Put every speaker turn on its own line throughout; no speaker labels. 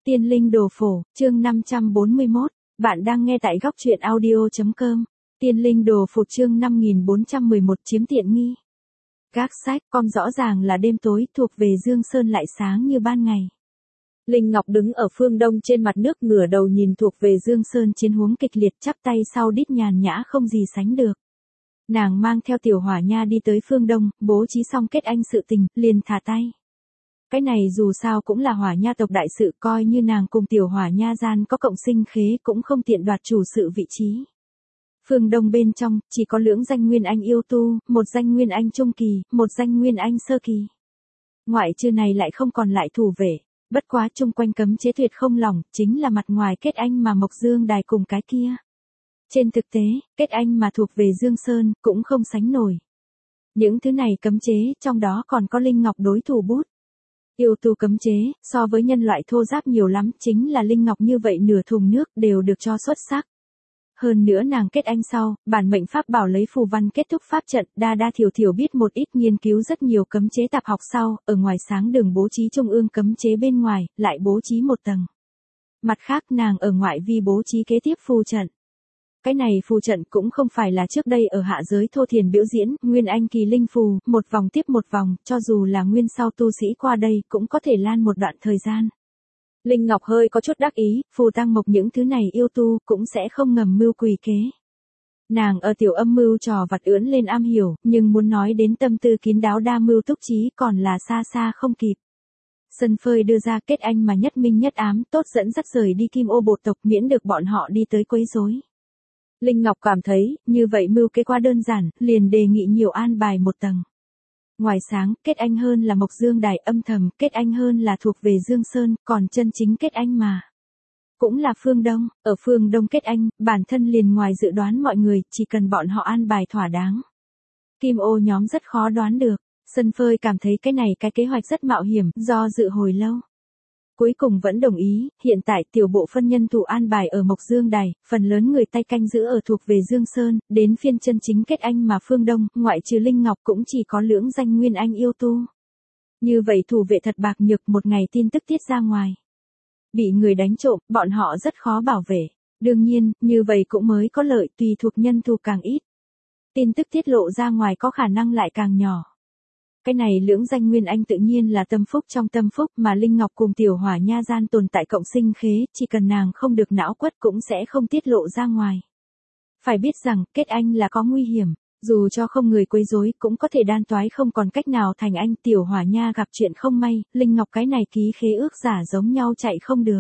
Tiên linh đồ phổ, chương 541, bạn đang nghe tại góc truyện audio.com. Tiên linh đồ phổ chương 5411 chiếm tiện nghi. Gác sách, con rõ ràng là đêm tối, thuộc về Dương Sơn lại sáng như ban ngày. Linh Ngọc đứng ở phương đông trên mặt nước, ngửa đầu nhìn thuộc về Dương Sơn chiến huống kịch liệt, chắp tay sau đít nhàn nhã không gì sánh được. Nàng mang theo Tiểu Hỏa Nha đi tới phương đông, bố trí xong kết anh sự tình, liền thả tay. Cái này dù sao cũng là Hỏa Nha tộc đại sự, coi như nàng cùng Tiểu Hỏa Nha gian có cộng sinh khế cũng không tiện đoạt chủ sự vị trí. Phương đông bên trong, chỉ có lưỡng danh Nguyên Anh yêu tu, một danh Nguyên Anh trung kỳ, một danh Nguyên Anh sơ kỳ. Ngoại trừ này lại không còn lại thủ vệ, bất quá chung quanh cấm chế tuyệt không lỏng, chính là mặt ngoài kết anh mà Mộc Dương Đài cùng cái kia. Trên thực tế, kết anh mà thuộc về Dương Sơn, cũng không sánh nổi. Những thứ này cấm chế, trong đó còn có Linh Ngọc đối thủ bút. Yêu tu cấm chế, so với nhân loại thô giáp nhiều lắm, chính là Linh Ngọc như vậy nửa thùng nước đều được cho xuất sắc. Hơn nữa nàng kết anh sau, bản mệnh pháp bảo lấy phù văn kết thúc pháp trận, đa thiểu thiểu biết một ít, nghiên cứu rất nhiều cấm chế tạp học sau, ở ngoài sáng đường bố trí trung ương cấm chế bên ngoài, lại bố trí một tầng. Mặt khác nàng ở ngoại vi bố trí kế tiếp phù trận. Cái này phù trận cũng không phải là trước đây ở hạ giới thô thiền biểu diễn, Nguyên Anh kỳ linh phù, một vòng tiếp một vòng, cho dù là nguyên sau tu sĩ qua đây cũng có thể lan một đoạn thời gian. Linh Ngọc hơi có chút đắc ý, phù tăng mộc những thứ này yêu tu cũng sẽ không ngầm mưu quỷ kế. Nàng ở tiểu âm mưu trò vặt ưỡn lên am hiểu, nhưng muốn nói đến tâm tư kín đáo đa mưu túc trí còn là xa xa không kịp. Sân phơi đưa ra kết anh mà nhất minh nhất ám, tốt dẫn dắt rời đi Kim Ô Bột tộc, miễn được bọn họ đi tới quấy rối. Linh Ngọc cảm thấy, như vậy mưu kế quá đơn giản, liền đề nghị nhiều an bài một tầng. Ngoài sáng, kết anh hơn là Mộc Dương Đài, âm thầm, kết anh hơn là thuộc về Dương Sơn, còn chân chính kết anh mà. Cũng là phương Đông, ở phương Đông kết anh, bản thân liền ngoài dự đoán mọi người, chỉ cần bọn họ an bài thỏa đáng. Kim Ô nhóm rất khó đoán được, Sân Phơi cảm thấy cái này cái kế hoạch rất mạo hiểm, do dự hồi lâu. Cuối cùng vẫn đồng ý, hiện tại tiểu bộ phân nhân thủ an bài ở Mộc Dương Đài, phần lớn người tay canh giữ ở thuộc về Dương Sơn, đến phiên chân chính kết anh mà phương Đông, ngoại trừ Linh Ngọc cũng chỉ có lưỡng danh Nguyên Anh yêu tu. Như vậy thủ vệ thật bạc nhược, một ngày tin tức tiết ra ngoài. Bị người đánh trộm, bọn họ rất khó bảo vệ. Đương nhiên, như vậy cũng mới có lợi, tùy thuộc nhân thủ càng ít. Tin tức tiết lộ ra ngoài có khả năng lại càng nhỏ. Cái này lưỡng danh Nguyên Anh tự nhiên là tâm phúc trong tâm phúc, mà Linh Ngọc cùng Tiểu Hỏa Nha gian tồn tại cộng sinh khế, chỉ cần nàng không được não quất cũng sẽ không tiết lộ ra ngoài. Phải biết rằng, kết anh là có nguy hiểm, dù cho không người quấy rối cũng có thể đan toái không còn cách nào thành anh. Tiểu Hỏa Nha gặp chuyện không may, Linh Ngọc cái này ký khế ước giả giống nhau chạy không được.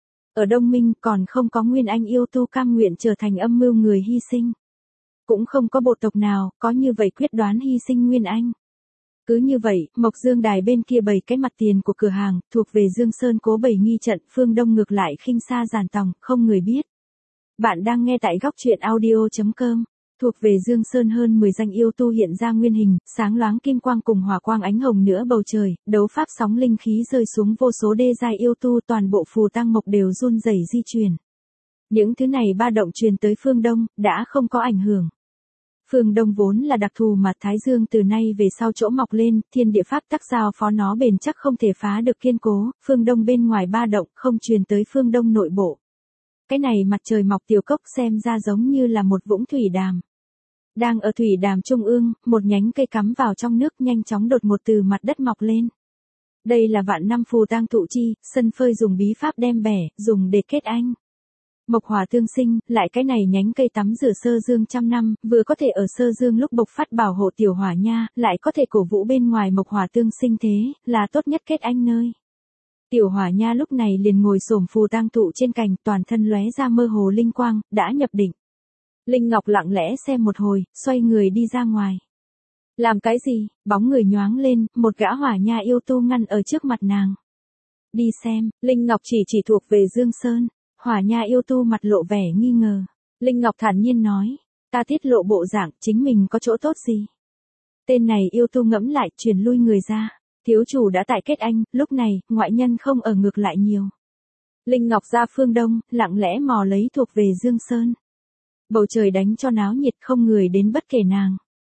Ở Đông Minh còn không có Nguyên Anh yêu tu cam nguyện trở thành âm mưu người hy sinh. Cũng không có bộ tộc nào có như vậy quyết đoán hy sinh Nguyên Anh. Cứ như vậy, Mộc Dương Đài bên kia bày cái mặt tiền của cửa hàng, thuộc về Dương Sơn cố bày nghi trận, phương Đông ngược lại khinh xa giàn tòng, không người biết. Bạn đang nghe tại góc truyện audio.com. Thuộc về Dương Sơn hơn 10 danh yêu tu hiện ra nguyên hình, sáng loáng kim quang cùng hỏa quang ánh hồng nửa bầu trời, đấu pháp sóng linh khí rơi xuống vô số đê giai yêu tu, toàn bộ phù tăng mộc đều run rẩy di chuyển. Những thứ này ba động truyền tới phương Đông, đã không có ảnh hưởng. Phương Đông vốn là đặc thù mà Thái Dương từ nay về sau chỗ mọc lên, thiên địa pháp tắc giao phó nó bền chắc không thể phá được kiên cố, phương Đông bên ngoài ba động không truyền tới phương Đông nội bộ. Cái này mặt trời mọc tiểu cốc xem ra giống như là một vũng thủy đàm. Đang ở thủy đàm trung ương, một nhánh cây cắm vào trong nước nhanh chóng đột ngột từ mặt đất mọc lên. Đây là vạn năm phù tang thụ chi, Sân Phơi dùng bí pháp đem bẻ, dùng để kết anh. Mộc hỏa tương sinh, lại cái này nhánh cây tắm rửa sơ dương trăm năm, vừa có thể ở sơ dương lúc bộc phát bảo hộ Tiểu Hỏa Nha, lại có thể cổ vũ bên ngoài mộc hỏa tương sinh thế, là tốt nhất kết anh nơi. Tiểu Hỏa Nha lúc này liền ngồi xổm phù tang thụ trên cành, toàn thân lóe ra mơ hồ linh quang, đã nhập định. Linh Ngọc lặng lẽ xem một hồi, xoay người đi ra ngoài. Làm cái gì? Bóng người nhoáng lên, một gã Hỏa Nha yêu tu ngăn ở trước mặt nàng. Đi xem, Linh Ngọc chỉ thuộc về Dương Sơn. Hỏa Nha yêu tu mặt lộ vẻ nghi ngờ. Linh Ngọc thản nhiên nói, ta tiết lộ bộ dạng chính mình có chỗ tốt gì? Tên này yêu tu ngẫm lại, truyền lui người ra. Thiếu chủ đã tại kết anh, lúc này, ngoại nhân không ở ngược lại nhiều. Linh Ngọc ra phương Đông, lặng lẽ mò lấy thuộc về Dương Sơn. Bầu trời đánh cho náo nhiệt, không người đến bất kể nàng.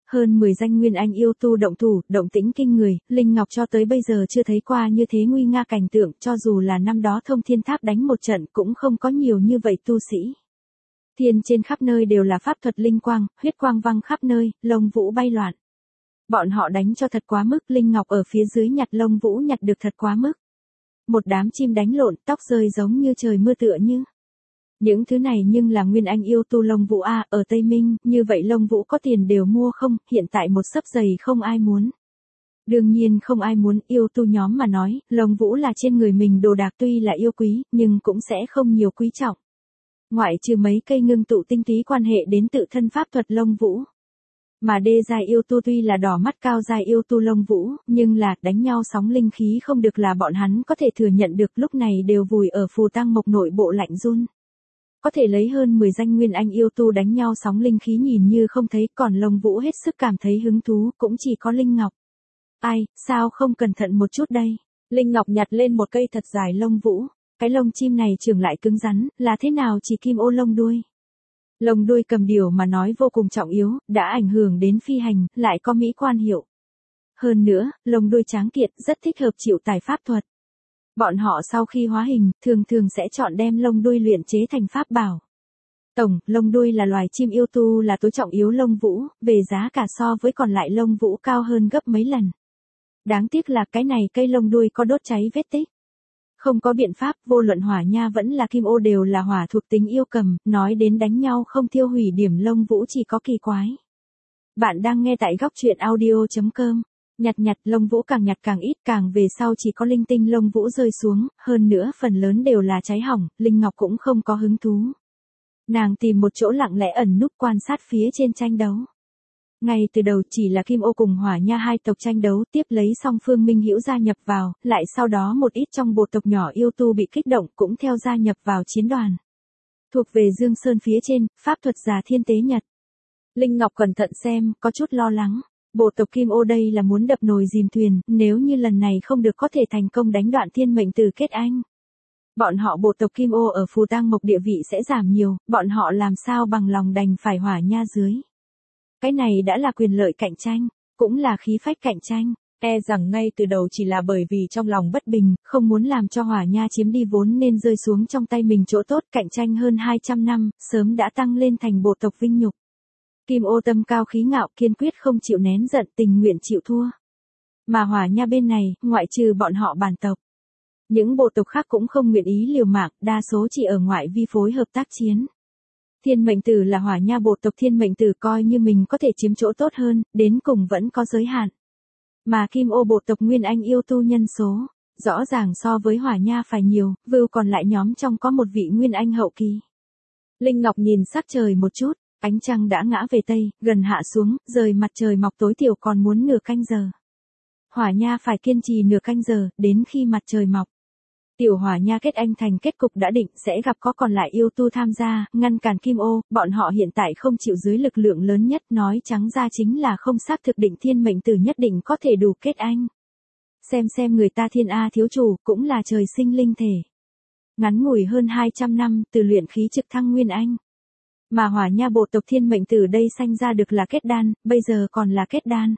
Hơn 10 danh nguyên anh yêu tu động thủ, động tĩnh kinh người, Linh Ngọc cho tới bây giờ chưa thấy qua như thế nguy nga cảnh tượng, cho dù là năm đó Thông Thiên Tháp đánh một trận cũng không có nhiều như vậy tu sĩ. Thiên trên khắp nơi đều là pháp thuật linh quang, huyết quang văng khắp nơi, lông vũ bay loạn. Bọn họ đánh cho thật quá mức, Linh Ngọc ở phía dưới nhặt lông vũ nhặt được thật quá mức. Một đám chim đánh lộn, tóc rơi giống như trời mưa tựa như. Những thứ này nhưng là nguyên anh yêu tu lông vũ a, ở Tây Minh, như vậy lông vũ có tiền đều mua không, hiện tại một sấp giày không ai muốn. Đương nhiên không ai muốn, yêu tu nhóm mà nói, lông vũ là trên người mình đồ đạc tuy là yêu quý, nhưng cũng sẽ không nhiều quý trọng. Ngoại trừ mấy cây ngưng tụ tinh túy quan hệ đến tự thân pháp thuật lông vũ. Mà đê giai yêu tu tuy là đỏ mắt cao giai yêu tu lông vũ, nhưng là đánh nhau sóng linh khí không được là bọn hắn có thể thừa nhận được, lúc này đều vùi ở phù tang mộc nội bộ lạnh run. Có thể lấy hơn 10 danh nguyên anh yêu tu đánh nhau sóng linh khí nhìn như không thấy, còn lông vũ hết sức cảm thấy hứng thú, cũng chỉ có Linh Ngọc. Ai, sao không cẩn thận một chút đây? Linh Ngọc nhặt lên một cây thật dài lông vũ, cái lông chim này trưởng lại cứng rắn, là thế nào chỉ kim ô lông đuôi. Lông đuôi cầm điều mà nói vô cùng trọng yếu, đã ảnh hưởng đến phi hành, lại có mỹ quan hiệu. Hơn nữa, lông đuôi tráng kiện rất thích hợp chịu tài pháp thuật. Bọn họ sau khi hóa hình, thường thường sẽ chọn đem lông đuôi luyện chế thành pháp bảo. Tổng, lông đuôi là loài chim yêu tu là tối trọng yếu lông vũ, về giá cả so với còn lại lông vũ cao hơn gấp mấy lần. Đáng tiếc là cái này cây lông đuôi có đốt cháy vết tích. Không có biện pháp, vô luận hỏa nha vẫn là kim ô đều là hỏa thuộc tính yêu cầm, nói đến đánh nhau không tiêu hủy điểm lông vũ chỉ có kỳ quái. Bạn đang nghe tại góc truyện audio.com. Nhặt lông vũ càng nhặt càng ít, càng về sau chỉ có linh tinh lông vũ rơi xuống, hơn nữa phần lớn đều là cháy hỏng, Linh Ngọc cũng không có hứng thú. Nàng tìm một chỗ lặng lẽ ẩn núp quan sát phía trên tranh đấu. Ngay từ đầu chỉ là kim ô cùng hỏa nha hai tộc tranh đấu, tiếp lấy song phương minh hữu gia nhập vào, lại sau đó một ít trong bộ tộc nhỏ yêu tu bị kích động cũng theo gia nhập vào chiến đoàn. Thuộc về Dương Sơn phía trên, pháp thuật giả thiên tế nhật. Linh Ngọc cẩn thận xem, có chút lo lắng. Bộ tộc kim ô đây là muốn đập nồi dìm thuyền, nếu như lần này không được có thể thành công đánh đoạn thiên mệnh từ kết anh. Bọn họ bộ tộc kim ô ở phù tang mộc địa vị sẽ giảm nhiều, bọn họ làm sao bằng lòng đành phải hỏa nha dưới. Cái này đã là quyền lợi cạnh tranh, cũng là khí phách cạnh tranh, e rằng ngay từ đầu chỉ là bởi vì trong lòng bất bình, không muốn làm cho hỏa nha chiếm đi vốn nên rơi xuống trong tay mình chỗ tốt, cạnh tranh hơn 200 năm, sớm đã tăng lên thành bộ tộc vinh nhục. Kim ô tâm cao khí ngạo, kiên quyết không chịu nén giận, tình nguyện chịu thua. Mà hỏa nha bên này, ngoại trừ bọn họ bản tộc, những bộ tộc khác cũng không nguyện ý liều mạng, đa số chỉ ở ngoại vi phối hợp tác chiến. Thiên mệnh tử là hỏa nha bộ tộc thiên mệnh tử coi như mình có thể chiếm chỗ tốt hơn, đến cùng vẫn có giới hạn. Mà kim ô bộ tộc nguyên anh yêu tu nhân số, rõ ràng so với hỏa nha phải nhiều, vưu còn lại nhóm trong có một vị nguyên anh hậu kỳ. Linh Ngọc nhìn sắc trời một chút, ánh trăng đã ngã về tây, gần hạ xuống, rời mặt trời mọc tối thiểu còn muốn nửa canh giờ. Hỏa nha phải kiên trì nửa canh giờ, đến khi mặt trời mọc. Tiểu hỏa nha kết anh thành kết cục đã định sẽ gặp có còn lại yêu tu tham gia, ngăn cản kim ô, bọn họ hiện tại không chịu dưới lực lượng lớn nhất, nói trắng ra chính là không xác thực định thiên mệnh tử nhất định có thể đủ kết anh. Xem người ta thiên A thiếu chủ, cũng là trời sinh linh thể. Ngắn ngủi hơn 200 năm, từ luyện khí trực thăng nguyên anh. Mà hỏa nha bộ tộc thiên mệnh tử đây sanh ra được là kết đan, bây giờ còn là kết đan.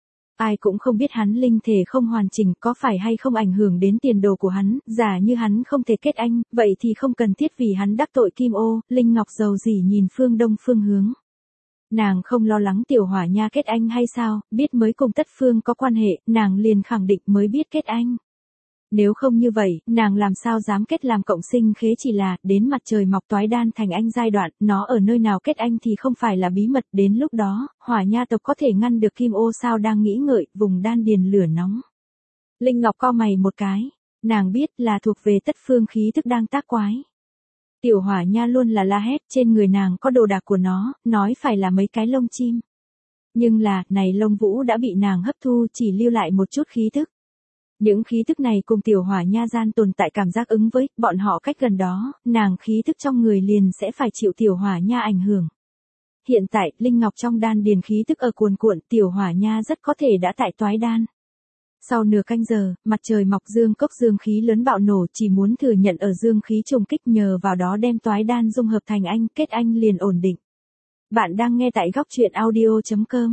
Ai cũng không biết hắn linh thể không hoàn chỉnh có phải hay không ảnh hưởng đến tiền đồ của hắn, giả như hắn không thể kết anh, vậy thì không cần thiết vì hắn đắc tội kim ô. Linh Ngọc dầu dỉ nhìn phương đông phương hướng. Nàng không lo lắng tiểu hỏa nha kết anh hay sao, biết mới cùng tất phương có quan hệ, nàng liền khẳng định mới biết kết anh. Nếu không như vậy, nàng làm sao dám kết làm cộng sinh khế, chỉ là, đến mặt trời mọc toái đan thành anh giai đoạn, nó ở nơi nào kết anh thì không phải là bí mật, đến lúc đó, hỏa nha tộc có thể ngăn được kim ô sao đang nghĩ ngợi, vùng đan điền lửa nóng. Linh Ngọc cau mày một cái, nàng biết là thuộc về tất phương khí thức đang tác quái. Tiểu hỏa nha luôn là la hét, trên người nàng có đồ đạc của nó, nói phải là mấy cái lông chim. Nhưng là, này lông vũ đã bị nàng hấp thu, chỉ lưu lại một chút khí thức. Những khí thức này cùng tiểu hỏa nha gian tồn tại cảm giác ứng với, bọn họ cách gần đó, nàng khí thức trong người liền sẽ phải chịu tiểu hỏa nha ảnh hưởng. Hiện tại, Linh Ngọc trong đan điền khí thức ở cuồn cuộn, tiểu hỏa nha rất có thể đã tại toái đan. Sau nửa canh giờ, mặt trời mọc dương cốc dương khí lớn bạo nổ, chỉ muốn thừa nhận ở dương khí trùng kích nhờ vào đó đem toái đan dung hợp thành anh, kết anh liền ổn định. Bạn đang nghe tại góc truyện audio.com.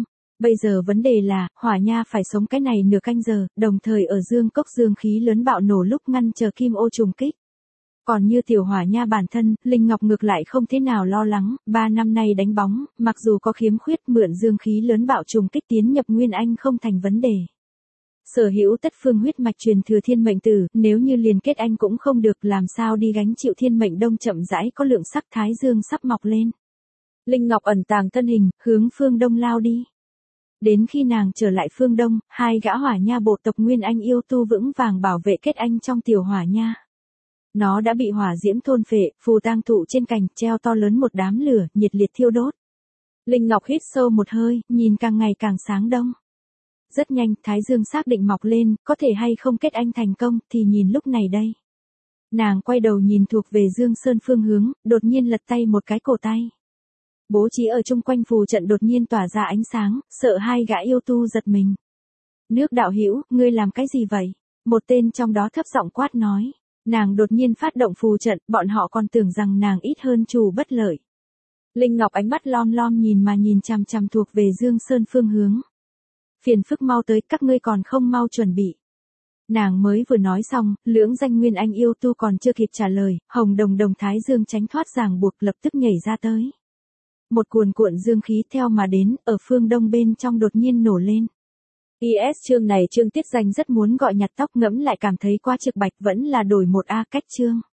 Bây giờ vấn đề là, Hỏa Nha phải sống cái này nửa canh giờ, đồng thời ở dương cốc dương khí lớn bạo nổ lúc ngăn chờ kim ô trùng kích. Còn như tiểu Hỏa Nha bản thân, Linh Ngọc ngược lại không thế nào lo lắng, 3 năm nay đánh bóng, mặc dù có khiếm khuyết mượn dương khí lớn bạo trùng kích tiến nhập Nguyên Anh không thành vấn đề. Sở hữu tất phương huyết mạch truyền thừa thiên mệnh tử, nếu như liền kết anh cũng không được làm sao đi gánh chịu thiên mệnh đông chậm rãi có lượng sắc thái dương sắp mọc lên. Linh Ngọc ẩn tàng thân hình, hướng phương đông lao đi. Đến khi nàng trở lại phương đông, 2 gã Hỏa Nha bộ tộc Nguyên Anh yêu tu vững vàng bảo vệ kết anh trong tiểu Hỏa Nha. Nó đã bị hỏa diễm thôn phệ, phù tang thụ trên cành treo to lớn một đám lửa, nhiệt liệt thiêu đốt. Linh Ngọc hít sâu một hơi, nhìn càng ngày càng sáng đông. Rất nhanh, thái dương xác định mọc lên, có thể hay không kết anh thành công, thì nhìn lúc này đây. Nàng quay đầu nhìn thuộc về Dương Sơn phương hướng, đột nhiên lật tay một cái cổ tay. Bố trí ở chung quanh phù trận đột nhiên tỏa ra ánh sáng, sợ 2 gã yêu tu giật mình. Nước đạo hữu, ngươi làm cái gì vậy? Một tên trong đó thấp giọng quát nói. Nàng đột nhiên phát động phù trận, bọn họ còn tưởng rằng nàng ít hơn chủ bất lợi. Linh Ngọc ánh mắt lom lom nhìn chằm chằm thuộc về Dương Sơn phương hướng. Phiền phức mau tới, các ngươi còn không mau chuẩn bị. Nàng mới vừa nói xong, lưỡng danh Nguyên Anh yêu tu còn chưa kịp trả lời, hồng đồng đồng thái dương tránh thoát ràng buộc lập tức nhảy ra tới. Một cuồn cuộn dương khí theo mà đến, ở phương đông bên trong đột nhiên nổ lên. IS chương này Trương Tiết Danh rất muốn gọi nhặt tóc ngẫm lại cảm thấy quá trực bạch, vẫn là đổi một A cách chương.